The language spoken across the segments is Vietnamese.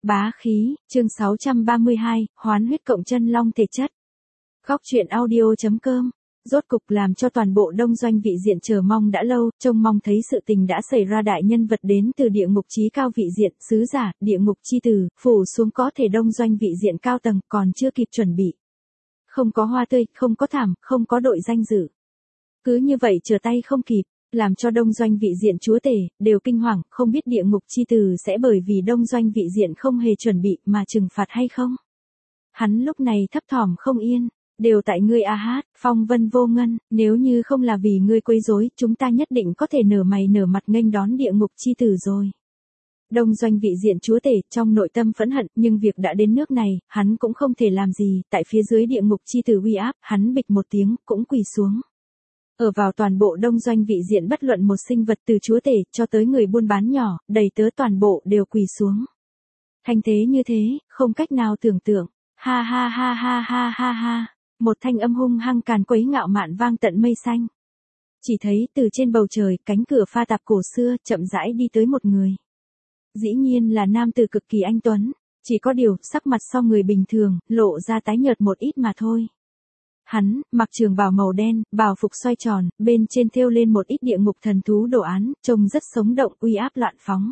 Bá khí, chương 632, hoán huyết cộng chân long thể chất. Góc truyện audio.com. Rốt cục làm cho toàn bộ đông doanh vị diện chờ mong đã lâu, trông mong thấy sự tình đã xảy ra. Đại nhân vật đến từ địa ngục chí cao vị diện, sứ giả, địa ngục chi tử, phủ xuống có thể đông doanh vị diện cao tầng, còn chưa kịp chuẩn bị. Không có hoa tươi, không có thảm, không có đội danh dự. Cứ như vậy trở tay không kịp, làm cho đông doanh vị diện chúa tể đều kinh hoàng, không biết địa ngục chi tử sẽ bởi vì đông doanh vị diện không hề chuẩn bị mà trừng phạt hay không. Hắn lúc này thấp thỏm không yên, đều tại ngươi a hát, phong vân vô ngân, nếu như không là vì ngươi quấy rối, chúng ta nhất định có thể nở mày nở mặt nghênh đón địa ngục chi tử rồi. Đông doanh vị diện chúa tể trong nội tâm phẫn hận, nhưng việc đã đến nước này, hắn cũng không thể làm gì. Tại phía dưới địa ngục chi tử uy áp, hắn bịch một tiếng cũng quỳ xuống. Ở vào toàn bộ đông doanh vị diện, bất luận một sinh vật từ chúa tể cho tới người buôn bán nhỏ, đầy tớ toàn bộ đều quỳ xuống. Thanh thế như thế, không cách nào tưởng tượng. Ha ha ha ha ha ha ha. Một thanh âm hung hăng càn quấy ngạo mạn vang tận mây xanh. Chỉ thấy từ trên bầu trời, cánh cửa pha tạp cổ xưa chậm rãi đi tới một người. Dĩ nhiên là nam tử cực kỳ anh tuấn, chỉ có điều sắc mặt so người bình thường, lộ ra tái nhợt một ít mà thôi. Hắn mặc trường bào màu đen, bào phục xoay tròn, bên trên thêu lên một ít địa ngục thần thú đồ án, trông rất sống động, uy áp loạn phóng.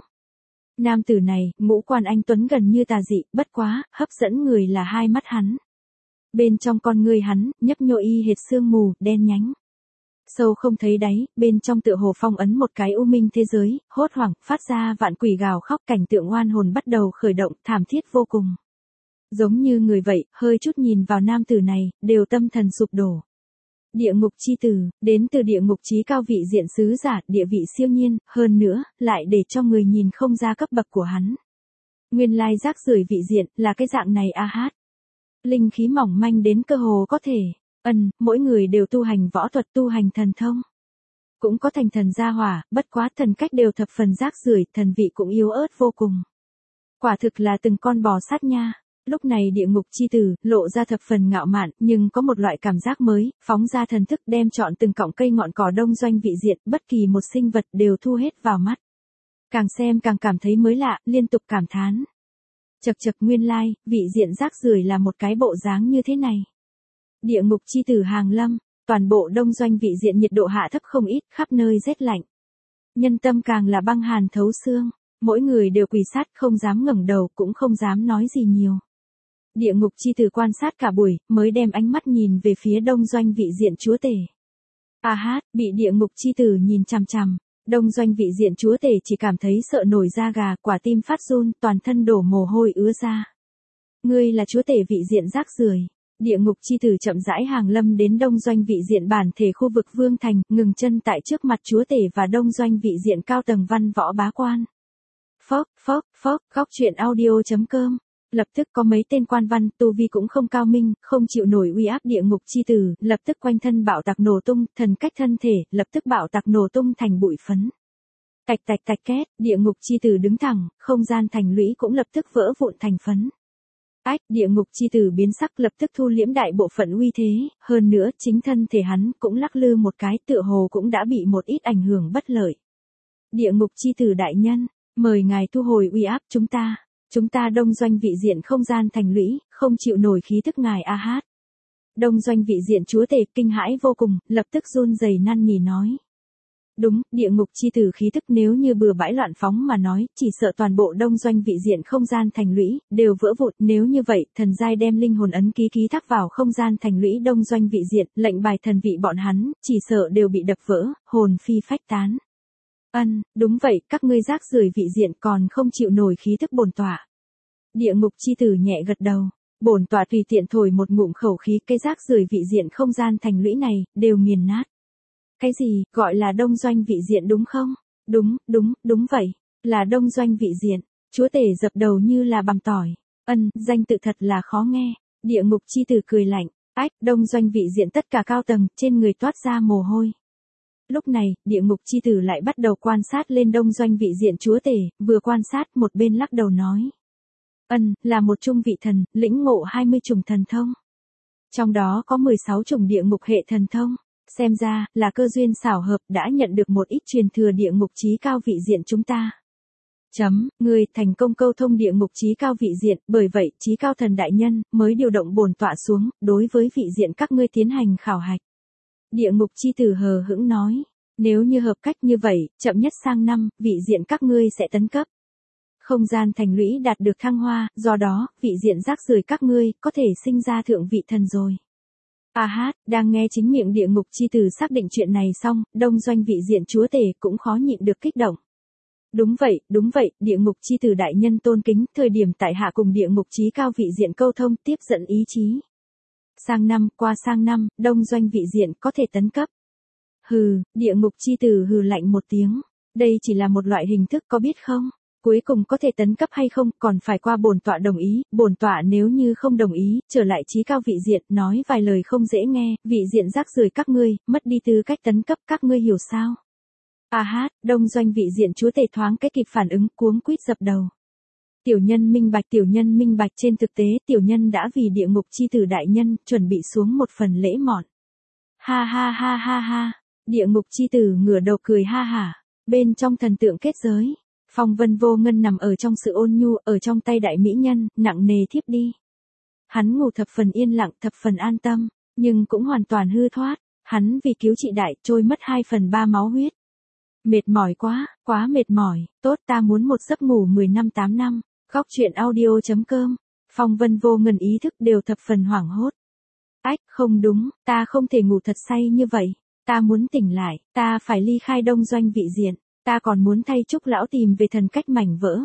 Nam tử này, ngũ quan anh tuấn gần như tà dị, bất quá, hấp dẫn người là hai mắt hắn. Bên trong con ngươi hắn, nhấp nhô y hệt sương mù, đen nhánh. Sâu không thấy đáy, bên trong tựa hồ phong ấn một cái u minh thế giới, hốt hoảng, phát ra vạn quỷ gào khóc, cảnh tượng oan hồn bắt đầu khởi động, thảm thiết vô cùng. Giống như người vậy, hơi chút nhìn vào nam tử này, đều tâm thần sụp đổ. Địa ngục chi tử, đến từ địa ngục chí cao vị diện sứ giả, địa vị siêu nhiên, hơn nữa, lại để cho người nhìn không ra cấp bậc của hắn. Nguyên lai rác rưởi vị diện, là cái dạng này a hát. Linh khí mỏng manh đến cơ hồ có thể, mỗi người đều tu hành võ thuật, tu hành thần thông. Cũng có thành thần gia hỏa, bất quá thần cách đều thập phần rác rưởi, thần vị cũng yếu ớt vô cùng. Quả thực là từng con bò sát nha. Lúc này địa ngục chi tử, lộ ra thập phần ngạo mạn, nhưng có một loại cảm giác mới, phóng ra thần thức đem chọn từng cọng cây ngọn cỏ đông doanh vị diện, bất kỳ một sinh vật đều thu hết vào mắt. Càng xem càng cảm thấy mới lạ, liên tục cảm thán. Chậc chậc, nguyên lai, vị diện rác rưởi là một cái bộ dáng như thế này. Địa ngục chi tử hàng lâm, toàn bộ đông doanh vị diện nhiệt độ hạ thấp không ít, khắp nơi rét lạnh. Nhân tâm càng là băng hàn thấu xương, mỗi người đều quỳ sát, không dám ngẩng đầu, cũng không dám nói gì nhiều. Địa ngục chi tử quan sát cả buổi, mới đem ánh mắt nhìn về phía đông doanh vị diện chúa tể. A hát, bị địa ngục chi tử nhìn chằm chằm, đông doanh vị diện chúa tể chỉ cảm thấy sợ nổi da gà, quả tim phát run, toàn thân đổ mồ hôi ứa ra. Ngươi là chúa tể vị diện rác rưởi. Địa ngục chi tử chậm rãi hàng lâm đến đông doanh vị diện bản thể khu vực Vương Thành, ngừng chân tại trước mặt chúa tể và đông doanh vị diện cao tầng văn võ bá quan. Phốc, góc truyện audio.com. Lập tức có mấy tên quan văn, tu vi cũng không cao minh, không chịu nổi uy áp địa ngục chi tử, lập tức quanh thân bạo tạc nổ tung, thần cách thân thể, lập tức bạo tạc nổ tung thành bụi phấn. Tạch tạch tạch két, địa ngục chi tử đứng thẳng, không gian thành lũy cũng lập tức vỡ vụn thành phấn. Ách, địa ngục chi tử biến sắc, lập tức thu liễm đại bộ phận uy thế, hơn nữa, chính thân thể hắn cũng lắc lư một cái, tựa hồ cũng đã bị một ít ảnh hưởng bất lợi. Địa ngục chi tử đại nhân, mời ngài thu hồi uy áp chúng ta đông doanh vị diện không gian thành lũy, không chịu nổi khí thức ngài a hát. Đông doanh vị diện chúa tể kinh hãi vô cùng, lập tức run rẩy năn nỉ nói. Đúng, địa ngục chi tử khí thức nếu như bừa bãi loạn phóng mà nói, chỉ sợ toàn bộ đông doanh vị diện không gian thành lũy, đều vỡ vụn. Nếu như vậy, thần giai đem linh hồn ấn ký ký thác vào không gian thành lũy đông doanh vị diện, lệnh bài thần vị bọn hắn, chỉ sợ đều bị đập vỡ, hồn phi phách tán. Đúng vậy, các ngươi rác rưởi vị diện còn không chịu nổi khí thức bổn tọa. Địa ngục chi tử nhẹ gật đầu, bổn tọa tùy tiện thổi một ngụm khẩu khí, cái rác rưởi vị diện không gian thành lũy này, đều nghiền nát. Cái gì, gọi là đông doanh vị diện đúng không? Đúng vậy, là đông doanh vị diện, chúa tể dập đầu như là bằm tỏi. Danh tự thật là khó nghe, địa ngục chi tử cười lạnh, ách, đông doanh vị diện tất cả cao tầng, trên người toát ra mồ hôi. Lúc này, địa ngục chi tử lại bắt đầu quan sát lên đông doanh vị diện chúa tể, vừa quan sát một bên lắc đầu nói. Là một trung vị thần, lĩnh ngộ 20 chủng thần thông. Trong đó có 16 chủng địa ngục hệ thần thông, xem ra, là cơ duyên xảo hợp đã nhận được một ít truyền thừa địa ngục chí cao vị diện chúng ta. Người thành công câu thông địa ngục chí cao vị diện, bởi vậy chí cao thần đại nhân mới điều động bổn tọa xuống, đối với vị diện các ngươi tiến hành khảo hạch. Địa ngục chi tử hờ hững nói, nếu như hợp cách như vậy, chậm nhất sang năm, vị diện các ngươi sẽ tấn cấp. Không gian thành lũy đạt được thăng hoa, do đó, vị diện rác rưởi các ngươi có thể sinh ra thượng vị thần rồi. Đang nghe chính miệng địa ngục chi tử xác định chuyện này xong, đông doanh vị diện chúa tể cũng khó nhịn được kích động. Đúng vậy, địa ngục chi tử đại nhân tôn kính, thời điểm tại hạ cùng địa ngục chí cao vị diện câu thông tiếp dẫn ý chí. Sang năm, đông doanh vị diện có thể tấn cấp. Địa ngục chi tử hừ lạnh một tiếng. Đây chỉ là một loại hình thức có biết không? Cuối cùng có thể tấn cấp hay không còn phải qua bổn tọa đồng ý, bổn tọa nếu như không đồng ý, trở lại chí cao vị diện, nói vài lời không dễ nghe, vị diện rác rưởi các ngươi, mất đi tư cách tấn cấp các ngươi hiểu sao? Đông doanh vị diện chúa tể thoáng cái kịp phản ứng cuống quýt dập đầu. Tiểu nhân minh bạch trên thực tế tiểu nhân đã vì địa ngục chi tử đại nhân chuẩn bị xuống một phần lễ mọn. Ha. Địa ngục chi tử ngửa đầu cười ha hả. Bên trong thần tượng kết giới, Phong Vân Vô Ngân nằm ở trong sự ôn nhu, ở trong tay đại mỹ nhân, nặng nề thiếp đi. Hắn ngủ thập phần yên lặng, thập phần an tâm, nhưng cũng hoàn toàn hư thoát. Hắn vì cứu chị đại trôi mất 2/3 máu huyết. Mệt mỏi quá mệt mỏi, tốt ta muốn một giấc ngủ 10 năm 8 năm. Góc truyện audio.com. Phong Vân Vô Ngân ý thức đều thập phần hoảng hốt. Không đúng, ta không thể ngủ thật say như vậy. Ta muốn tỉnh lại, ta phải ly khai đông doanh vị diện. Ta còn muốn thay Trúc lão tìm về thần cách mảnh vỡ.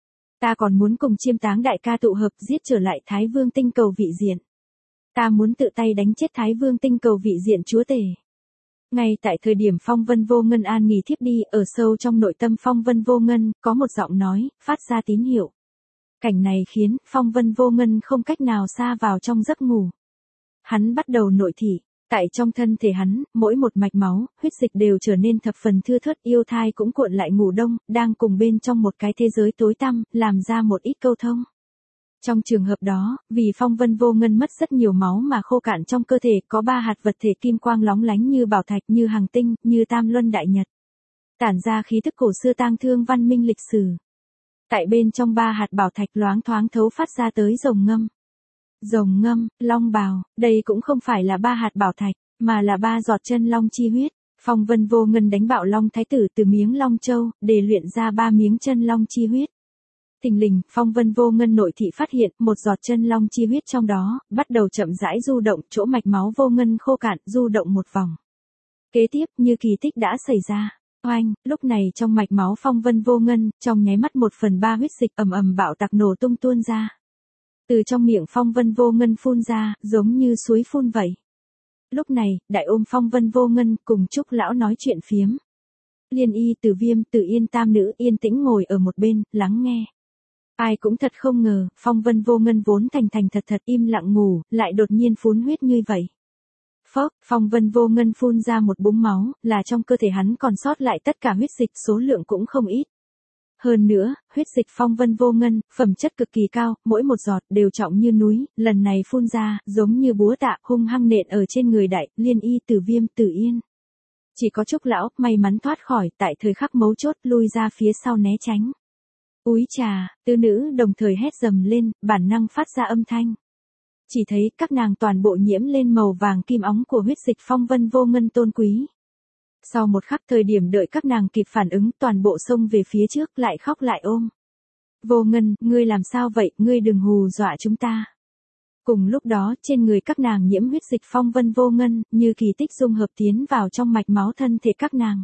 Ta còn muốn cùng Chiêm Táng đại ca tụ hợp giết trở lại Thái Vương tinh cầu vị diện. Ta muốn tự tay đánh chết Thái Vương tinh cầu vị diện chúa tể. Ngay tại thời điểm Phong Vân Vô Ngân an nghỉ thiếp đi, ở sâu trong nội tâm Phong Vân Vô Ngân, có một giọng nói, phát ra tín hiệu. Cảnh này khiến Phong Vân Vô Ngân không cách nào sa vào trong giấc ngủ. Hắn bắt đầu nội thị, tại trong thân thể hắn, mỗi một mạch máu, huyết dịch đều trở nên thập phần thưa thớt, yêu thai cũng cuộn lại ngủ đông, đang cùng bên trong một cái thế giới tối tăm, làm ra một ít câu thông. Trong trường hợp đó, vì Phong Vân Vô Ngân mất rất nhiều máu mà khô cạn trong cơ thể, có 3 hạt vật thể kim quang lóng lánh như bảo thạch, như hàng tinh, như tam luân đại nhật. Tản ra khí thức cổ xưa tang thương văn minh lịch sử. Tại bên trong 3 hạt bảo thạch loáng thoáng thấu phát ra tới rồng ngâm. Rồng ngâm, long bào, đây cũng không phải là 3 hạt bảo thạch, mà là 3 giọt chân long chi huyết. Phong Vân Vô Ngân đánh bạo long thái tử từ miếng long châu, để luyện ra 3 miếng chân long chi huyết. Thình lình, Phong Vân Vô Ngân nội thị phát hiện, một giọt chân long chi huyết trong đó, bắt đầu chậm rãi du động, chỗ mạch máu vô ngân khô cạn, du động một vòng. Kế tiếp, như kỳ tích đã xảy ra. Oanh, lúc này trong mạch máu Phong Vân Vô Ngân, trong nháy mắt 1/3 huyết dịch ầm bạo tạc nổ tung tuôn ra. Từ trong miệng Phong Vân Vô Ngân phun ra, giống như suối phun vậy. Lúc này, đại ôm Phong Vân Vô Ngân cùng Trúc lão nói chuyện phiếm. Liên Y, Từ Viêm, Từ Yên tam nữ yên tĩnh ngồi ở một bên, lắng nghe. Ai cũng thật không ngờ, Phong Vân Vô Ngân vốn thành thật im lặng ngủ, lại đột nhiên phun huyết như vậy. Phong Vân Vô Ngân phun ra một búng máu, là trong cơ thể hắn còn sót lại tất cả huyết dịch, số lượng cũng không ít. Hơn nữa, huyết dịch Phong Vân Vô Ngân, phẩm chất cực kỳ cao, mỗi một giọt đều trọng như núi, lần này phun ra, giống như búa tạ, hung hăng nện ở trên người đại, Liên Y, Từ Viêm, Từ Yên. Chỉ có Trúc lão may mắn thoát khỏi, tại thời khắc mấu chốt lui ra phía sau né tránh. Úi trà, tứ nữ đồng thời hét dầm lên, bản năng phát ra âm thanh. Chỉ thấy các nàng toàn bộ nhiễm lên màu vàng kim óng của huyết dịch Phong Vân Vô Ngân tôn quý. Sau một khắc thời điểm đợi các nàng kịp phản ứng, toàn bộ xông về phía trước, lại khóc lại ôm. Vô Ngân, ngươi làm sao vậy, ngươi đừng hù dọa chúng ta. Cùng lúc đó, trên người các nàng nhiễm huyết dịch Phong Vân Vô Ngân, như kỳ tích dung hợp tiến vào trong mạch máu thân thể các nàng.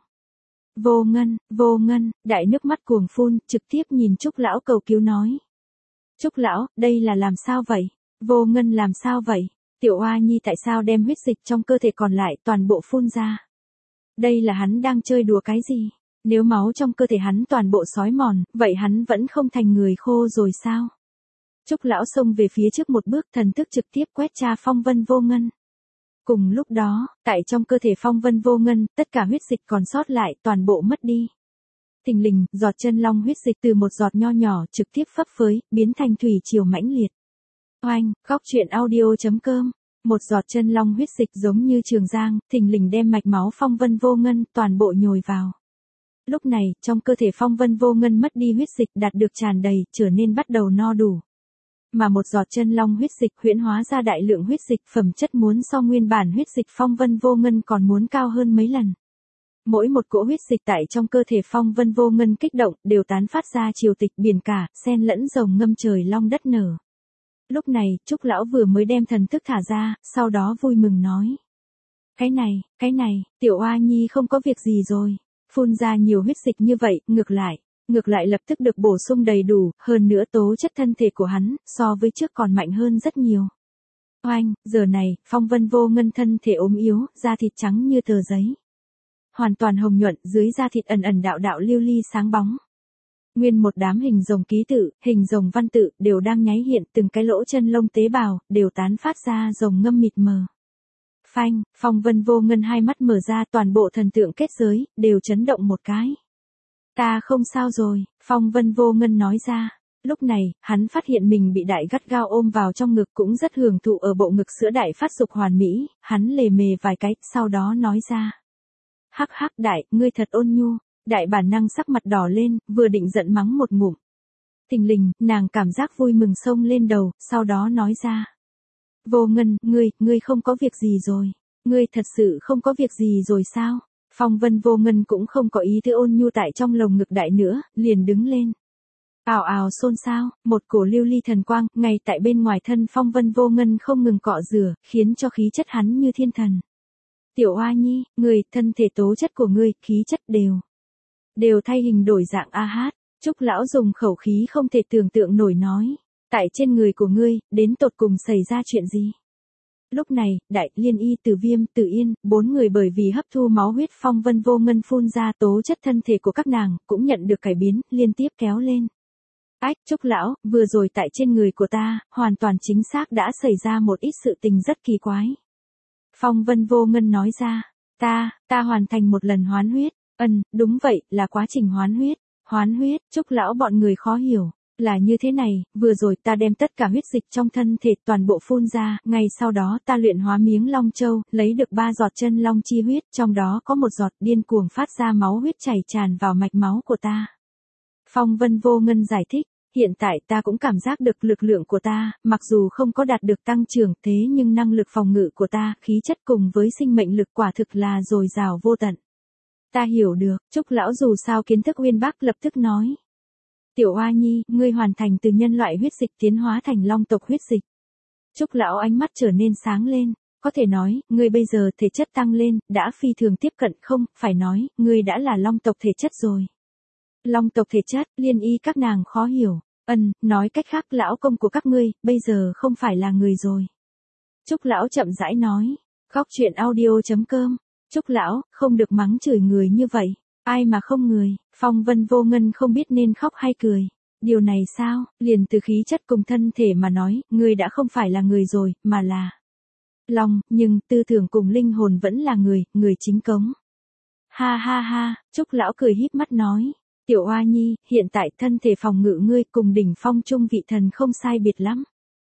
Vô Ngân, đại nước mắt cuồng phun, trực tiếp nhìn Trúc lão cầu cứu nói. Trúc lão, đây là làm sao vậy? Vô Ngân làm sao vậy? Tiểu Oa Nhi tại sao đem huyết dịch trong cơ thể còn lại toàn bộ phun ra? Đây là hắn đang chơi đùa cái gì? Nếu máu trong cơ thể hắn toàn bộ xói mòn, vậy hắn vẫn không thành người khô rồi sao? Trúc lão xông về phía trước một bước, thần thức trực tiếp quét tra Phong Vân Vô Ngân. Cùng lúc đó, tại trong cơ thể Phong Vân Vô Ngân, tất cả huyết dịch còn sót lại toàn bộ mất đi. Thình lình, giọt chân long huyết dịch từ một giọt nho nhỏ trực tiếp phấp phới, biến thành thủy triều mãnh liệt. Oanh, góc truyện audio.com. Một giọt chân long huyết dịch giống như trường giang, thình lình đem mạch máu Phong Vân Vô Ngân toàn bộ nhồi vào. Lúc này, trong cơ thể Phong Vân Vô Ngân mất đi huyết dịch đạt được tràn đầy, trở nên bắt đầu no đủ. Mà một giọt chân long huyết dịch huyễn hóa ra đại lượng huyết dịch phẩm chất muốn so nguyên bản huyết dịch Phong Vân Vô Ngân còn muốn cao hơn mấy lần. Mỗi một cỗ huyết dịch tại trong cơ thể Phong Vân Vô Ngân kích động, đều tán phát ra triều tịch biển cả, xen lẫn rồng ngâm trời long đất nở. Lúc này, Trúc lão vừa mới đem thần thức thả ra, sau đó vui mừng nói: cái này, tiểu oa nhi không có việc gì rồi. Phun ra nhiều huyết dịch như vậy, ngược lại lập tức được bổ sung đầy đủ, hơn nữa tố chất thân thể của hắn, so với trước còn mạnh hơn rất nhiều. Oanh, giờ này, Phong Vân Vô Ngân thân thể ốm yếu, da thịt trắng như tờ giấy. Hoàn toàn hồng nhuận, dưới da thịt ẩn ẩn đạo đạo lưu ly sáng bóng. Nguyên một đám hình rồng ký tự, hình rồng văn tự, đều đang nháy hiện, từng cái lỗ chân lông tế bào, đều tán phát ra rồng ngâm mịt mờ. Phanh, Phong Vân Vô Ngân hai mắt mở ra, toàn bộ thần tượng kết giới, đều chấn động một cái. Ta không sao rồi, Phong Vân Vô Ngân nói ra. Lúc này, hắn phát hiện mình bị đại gắt gao ôm vào trong ngực, cũng rất hưởng thụ ở bộ ngực sữa đại phát dục hoàn mỹ, hắn lề mề vài cái, sau đó nói ra. Hắc hắc đại, ngươi thật ôn nhu. Đại bản năng sắc mặt đỏ lên, vừa định giận mắng một ngụm. Thình lình, nàng cảm giác vui mừng xông lên đầu, sau đó nói ra. Vô Ngân, ngươi không có việc gì rồi. Ngươi thật sự không có việc gì rồi sao? Phong Vân Vô Ngân cũng không có ý thứ ôn nhu tại trong lồng ngực đại nữa, liền đứng lên. Ào ào xôn xao, một cổ lưu ly thần quang, ngay tại bên ngoài thân Phong Vân Vô Ngân không ngừng cọ rửa, khiến cho khí chất hắn như thiên thần. Tiểu Oa Nhi, thân thể tố chất của ngươi, khí chất đều thay hình đổi dạng a hát. Trúc lão dùng khẩu khí không thể tưởng tượng nổi nói. Tại trên người của ngươi, đến tột cùng xảy ra chuyện gì? Lúc này, Đại, Liên Y, Từ Viêm, Từ Yên, 4 người bởi vì hấp thu máu huyết Phong Vân Vô Ngân phun ra tố chất thân thể của các nàng, cũng nhận được cải biến, liên tiếp kéo lên. Ách, Trúc lão, vừa rồi tại trên người của ta, hoàn toàn chính xác đã xảy ra một ít sự tình rất kỳ quái. Phong Vân Vô Ngân nói ra, ta hoàn thành một lần hoán huyết. Đúng vậy, là quá trình hoán huyết. Hoán huyết, Trúc lão bọn người khó hiểu. Là như thế này, vừa rồi ta đem tất cả huyết dịch trong thân thể toàn bộ phun ra, ngay sau đó ta luyện hóa miếng long châu, lấy được 3 giọt chân long chi huyết, trong đó có một giọt điên cuồng phát ra máu huyết chảy tràn vào mạch máu của ta. Phong Vân Vô Ngân giải thích, hiện tại ta cũng cảm giác được lực lượng của ta, mặc dù không có đạt được tăng trưởng thế nhưng năng lực phòng ngự của ta, khí chất cùng với sinh mệnh lực quả thực là dồi dào vô tận. Ta hiểu được, Trúc lão dù sao kiến thức uyên bác lập tức nói. Tiểu Oa Nhi, ngươi hoàn thành từ nhân loại huyết dịch tiến hóa thành long tộc huyết dịch. Trúc lão ánh mắt trở nên sáng lên, có thể nói, ngươi bây giờ thể chất tăng lên, đã phi thường tiếp cận không, phải nói, ngươi đã là long tộc thể chất rồi. Long tộc thể chất, Liên Y các nàng khó hiểu. Nói cách khác lão công của các ngươi, bây giờ không phải là người rồi. Trúc lão chậm rãi nói, Góc truyện audio.com, Trúc lão, không được mắng chửi người như vậy. Ai mà không người, Phong Vân Vô Ngân không biết nên khóc hay cười. Điều này sao, liền từ khí chất cùng thân thể mà nói, ngươi đã không phải là người rồi, mà là long, nhưng tư tưởng cùng linh hồn vẫn là người chính cống. Ha ha ha, Trúc lão cười híp mắt nói. Tiểu Oa Nhi, hiện tại thân thể phòng ngự ngươi cùng đỉnh phong trung vị thần không sai biệt lắm.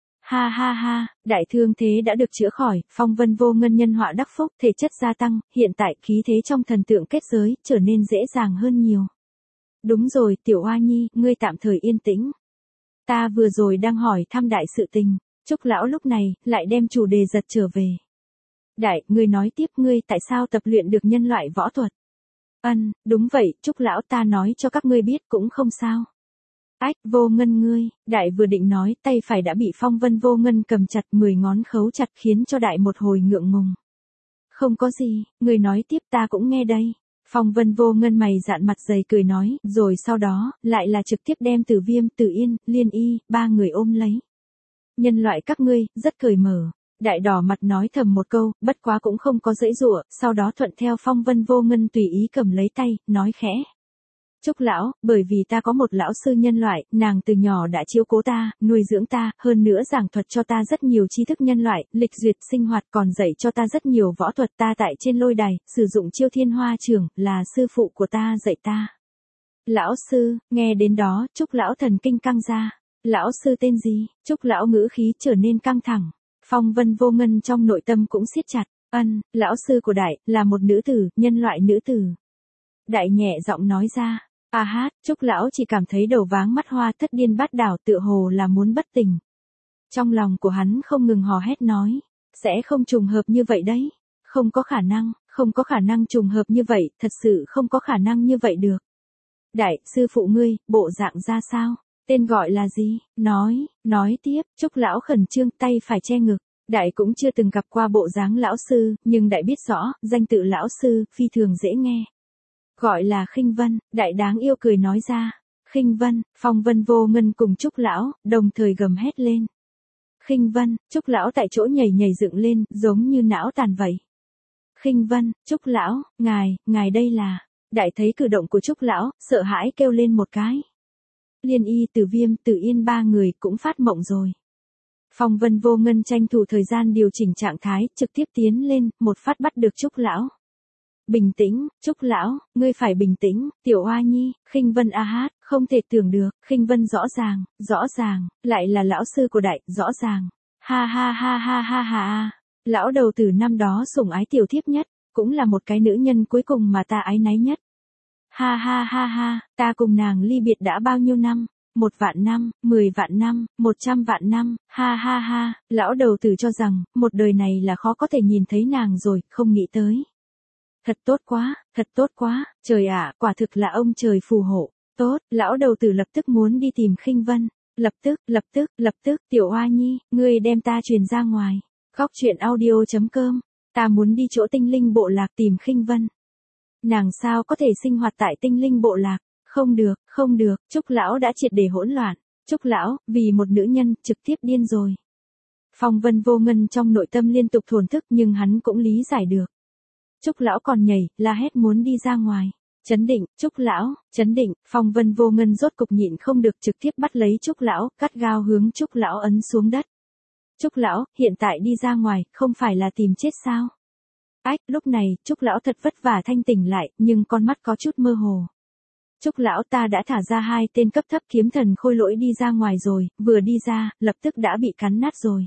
Ha ha ha, đại thương thế đã được chữa khỏi, Phong Vân Vô Ngân nhân họa đắc phúc, thể chất gia tăng, hiện tại khí thế trong thần tượng kết giới trở nên dễ dàng hơn nhiều. Đúng rồi, Tiểu Oa Nhi, ngươi tạm thời yên tĩnh. Ta vừa rồi đang hỏi thăm đại sự tình, Trúc lão lúc này lại đem chủ đề giật trở về. Đại, ngươi nói tiếp, ngươi tại sao tập luyện được nhân loại võ thuật? Đúng vậy, Trúc lão, ta nói cho các ngươi biết cũng không sao. Ách, Vô Ngân ngươi, Đại vừa định nói, tay phải đã bị Phong Vân Vô Ngân cầm chặt 10 ngón khấu chặt khiến cho Đại một hồi ngượng ngùng. Không có gì, người nói tiếp ta cũng nghe đây. Phong Vân Vô Ngân mày dạn mặt dày cười nói, rồi sau đó, lại là trực tiếp đem Từ Viêm, Từ Yên, Liên Y, 3 người ôm lấy. Nhân loại các ngươi, rất cởi mở. Đại đỏ mặt nói thầm một câu, bất quá cũng không có giãy giụa, sau đó thuận theo Phong Vân Vô Ngân tùy ý cầm lấy tay, nói khẽ. Trúc lão, bởi vì ta có một lão sư nhân loại, nàng từ nhỏ đã chiếu cố ta, nuôi dưỡng ta, hơn nữa giảng thuật cho ta rất nhiều tri thức nhân loại, lịch duyệt sinh hoạt, còn dạy cho ta rất nhiều võ thuật. Ta tại trên lôi đài, sử dụng chiêu thiên hoa trưởng, là sư phụ của ta dạy ta. Lão sư, nghe đến đó, Trúc lão thần kinh căng ra. Lão sư tên gì? Trúc lão ngữ khí trở nên căng thẳng. Phong Vân Vô Ngân trong nội tâm cũng siết chặt. Lão sư của Đại, là một nữ tử, nhân loại nữ tử. Đại nhẹ giọng nói ra. A hát, Trúc lão chỉ cảm thấy đầu váng mắt hoa, thất điên bát đảo, tựa hồ là muốn bất tỉnh. Trong lòng của hắn không ngừng hò hét nói, sẽ không trùng hợp như vậy đấy. Không có khả năng, không có khả năng trùng hợp như vậy, thật sự không có khả năng như vậy được. Đại, sư phụ ngươi, bộ dạng ra sao? Tên gọi là gì? Nói tiếp, Trúc lão khẩn trương, tay phải che ngực. Đại cũng chưa từng gặp qua bộ dáng lão sư, nhưng đại biết rõ, danh tự lão sư, phi thường dễ nghe. Gọi là Khinh Vân, đại đáng yêu cười nói ra. Khinh Vân, Phong Vân Vô Ngân cùng Trúc lão, đồng thời gầm hét lên. Khinh Vân, Trúc lão tại chỗ nhảy nhảy dựng lên, giống như não tàn vậy. Khinh Vân, Trúc lão, ngài đây là. Đại thấy cử động của Trúc lão, sợ hãi kêu lên một cái. Liên Y, Từ Viêm, Từ Yên ba người cũng phát mộng rồi. Phong Vân Vô Ngân tranh thủ thời gian điều chỉnh trạng thái, trực tiếp tiến lên, một phát bắt được Trúc lão. Bình tĩnh, Trúc lão, ngươi phải bình tĩnh, Tiểu Oa Nhi, Khinh Vân a hát, không thể tưởng được, Khinh Vân rõ ràng, lại là lão sư của đại, rõ ràng. Ha ha ha ha ha ha. Lão đầu tử năm đó sủng ái tiểu thiếp nhất, cũng là một cái nữ nhân cuối cùng mà ta ái náy nhất. Ha ha ha ha, ta cùng nàng ly biệt đã bao nhiêu năm? 1 vạn năm, 10 vạn năm, 100 vạn năm, ha ha ha, lão đầu tử cho rằng, một đời này là khó có thể nhìn thấy nàng rồi, không nghĩ tới. Thật tốt quá, trời ạ, quả thực là ông trời phù hộ. Tốt, lão đầu tử lập tức muốn đi tìm Khinh Vân. Lập tức, Tiểu Oa Nhi, ngươi đem ta truyền ra ngoài. Góc truyện audio.com, ta muốn đi chỗ tinh linh bộ lạc tìm Khinh Vân. Nàng sao có thể sinh hoạt tại tinh linh bộ lạc? Không được, Trúc lão đã triệt để hỗn loạn. Trúc lão, vì một nữ nhân, trực tiếp điên rồi. Phong Vân Vô Ngân trong nội tâm liên tục thổn thức nhưng hắn cũng lý giải được. Trúc lão còn nhảy, la hét muốn đi ra ngoài. Chấn định, Trúc lão, chấn định, Phong Vân Vô Ngân rốt cục nhịn không được trực tiếp bắt lấy Trúc lão, cắt gao hướng Trúc lão ấn xuống đất. Trúc lão, hiện tại đi ra ngoài, không phải là tìm chết sao? Ách, lúc này, Trúc lão thật vất vả thanh tỉnh lại, nhưng con mắt có chút mơ hồ. Trúc lão, ta đã thả ra 2 tên cấp thấp kiếm thần khôi lỗi đi ra ngoài rồi, vừa đi ra, lập tức đã bị cắn nát rồi.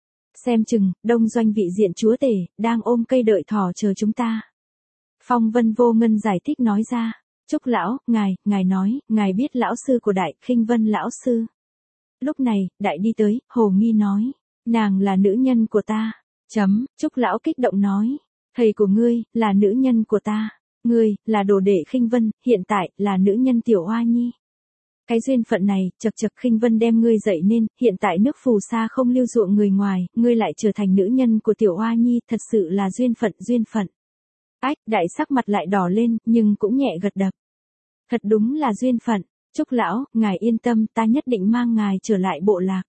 Xem chừng, đông doanh vị diện chúa tể, đang ôm cây đợi thỏ chờ chúng ta. Phong Vân Vô Ngân giải thích nói ra. Trúc lão, ngài nói, ngài biết lão sư của đại, Khinh Vân lão sư. Lúc này, đại đi tới, hồ nghi nói. Nàng là nữ nhân của ta. Trúc lão kích động nói. Thầy của ngươi, là nữ nhân của ta. Ngươi, là đồ đệ Khinh Vân, hiện tại, là nữ nhân Tiểu Oa Nhi. Cái duyên phận này, chật Khinh Vân đem ngươi dậy nên, hiện tại nước phù sa không lưu ruộng người ngoài, ngươi lại trở thành nữ nhân của Tiểu Oa Nhi, thật sự là duyên phận. Ách, đại sắc mặt lại đỏ lên, nhưng cũng nhẹ gật đập. Thật đúng là duyên phận, Trúc lão, ngài yên tâm, ta nhất định mang ngài trở lại bộ lạc.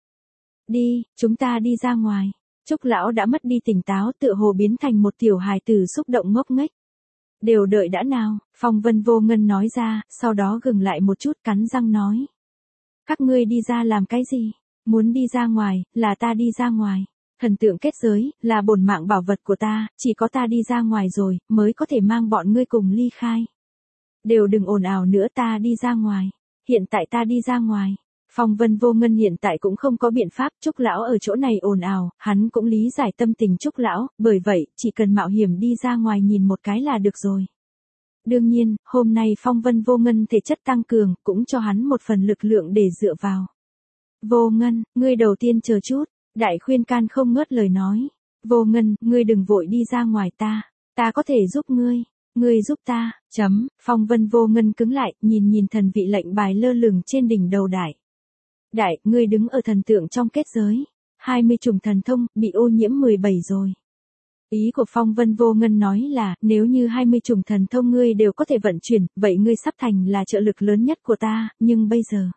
Đi, chúng ta đi ra ngoài. Trúc lão đã mất đi tỉnh táo, tựa hồ biến thành một tiểu hài tử xúc động ngốc nghếch. Đều đợi đã nào, Phong Vân Vô Ngân nói ra, sau đó gừng lại một chút cắn răng nói. Các ngươi đi ra làm cái gì? Muốn đi ra ngoài, là ta đi ra ngoài. Thần tượng kết giới, là bổn mạng bảo vật của ta, chỉ có ta đi ra ngoài rồi, mới có thể mang bọn ngươi cùng ly khai. Đều đừng ồn ào nữa, ta đi ra ngoài. Hiện tại ta đi ra ngoài. Phong Vân Vô Ngân hiện tại cũng không có biện pháp, Trúc lão ở chỗ này ồn ào, hắn cũng lý giải tâm tình Trúc lão, bởi vậy, chỉ cần mạo hiểm đi ra ngoài nhìn một cái là được rồi. Đương nhiên, hôm nay Phong Vân Vô Ngân thể chất tăng cường, cũng cho hắn một phần lực lượng để dựa vào. Vô Ngân, ngươi đầu tiên chờ chút, đại khuyên can không ngớt lời nói. Vô Ngân, ngươi đừng vội đi ra ngoài ta có thể giúp ngươi giúp ta, Phong Vân Vô Ngân cứng lại, nhìn thần vị lệnh bài lơ lửng trên đỉnh đầu đại. Đại, ngươi đứng ở thần tượng trong kết giới. 20 chủng thần thông, bị ô nhiễm 17 rồi. Ý của Phong Vân Vô Ngân nói là, nếu như 20 chủng thần thông ngươi đều có thể vận chuyển, vậy ngươi sắp thành là trợ lực lớn nhất của ta, nhưng bây giờ.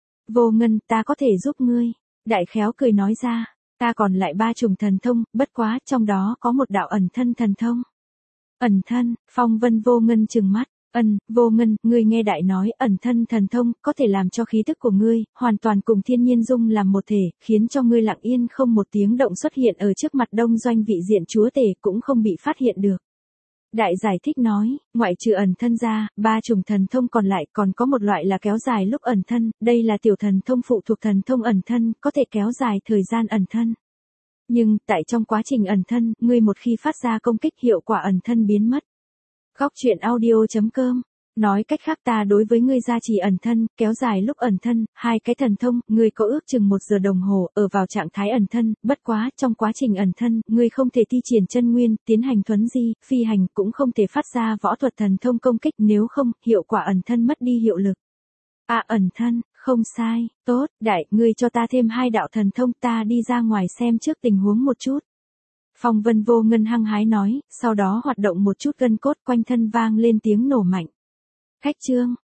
Vô Ngân, ta có thể giúp ngươi. Đại khéo cười nói ra, ta còn lại 3 chủng thần thông, bất quá, trong đó có một đạo ẩn thân thần thông. Ẩn thân, Phong Vân Vô Ngân trừng mắt. Vô Ngân, ngươi nghe đại nói ẩn thân thần thông, có thể làm cho khí tức của ngươi, hoàn toàn cùng thiên nhiên dung làm một thể, khiến cho ngươi lặng yên không một tiếng động xuất hiện ở trước mặt đông doanh vị diện chúa tể cũng không bị phát hiện được. Đại giải thích nói, ngoại trừ ẩn thân ra, 3 chủng thần thông còn lại còn có một loại là kéo dài lúc ẩn thân, đây là tiểu thần thông phụ thuộc thần thông ẩn thân, có thể kéo dài thời gian ẩn thân. Nhưng, tại trong quá trình ẩn thân, ngươi một khi phát ra công kích hiệu quả ẩn thân biến mất. Góc truyện audio.com Nói cách khác ta đối với ngươi gia trì ẩn thân, kéo dài lúc ẩn thân, 2 cái thần thông, ngươi có ước chừng 1 giờ đồng hồ, ở vào trạng thái ẩn thân, bất quá, trong quá trình ẩn thân, ngươi không thể thi triển chân nguyên, tiến hành thuấn di, phi hành, cũng không thể phát ra võ thuật thần thông công kích, nếu không, hiệu quả ẩn thân mất đi hiệu lực. À ẩn thân, không sai, tốt, đại, ngươi cho ta thêm 2 đạo thần thông, ta đi ra ngoài xem trước tình huống một chút. Phong Vân Vô Ngân hăng hái nói, sau đó hoạt động một chút gân cốt quanh thân vang lên tiếng nổ mạnh. Khách trương,